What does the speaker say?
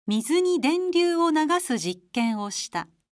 水に電流を流す実験をした。